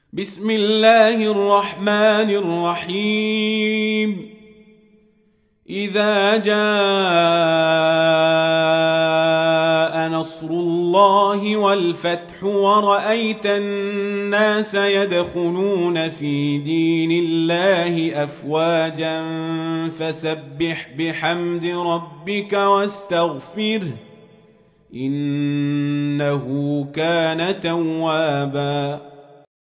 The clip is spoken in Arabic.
بسم الله الرحمن الرحيم. إذا جاء نصر الله والفتح ورأيت الناس يدخلون في دين الله أفواجا فسبح بحمد ربك واستغفره إنه كان توابا.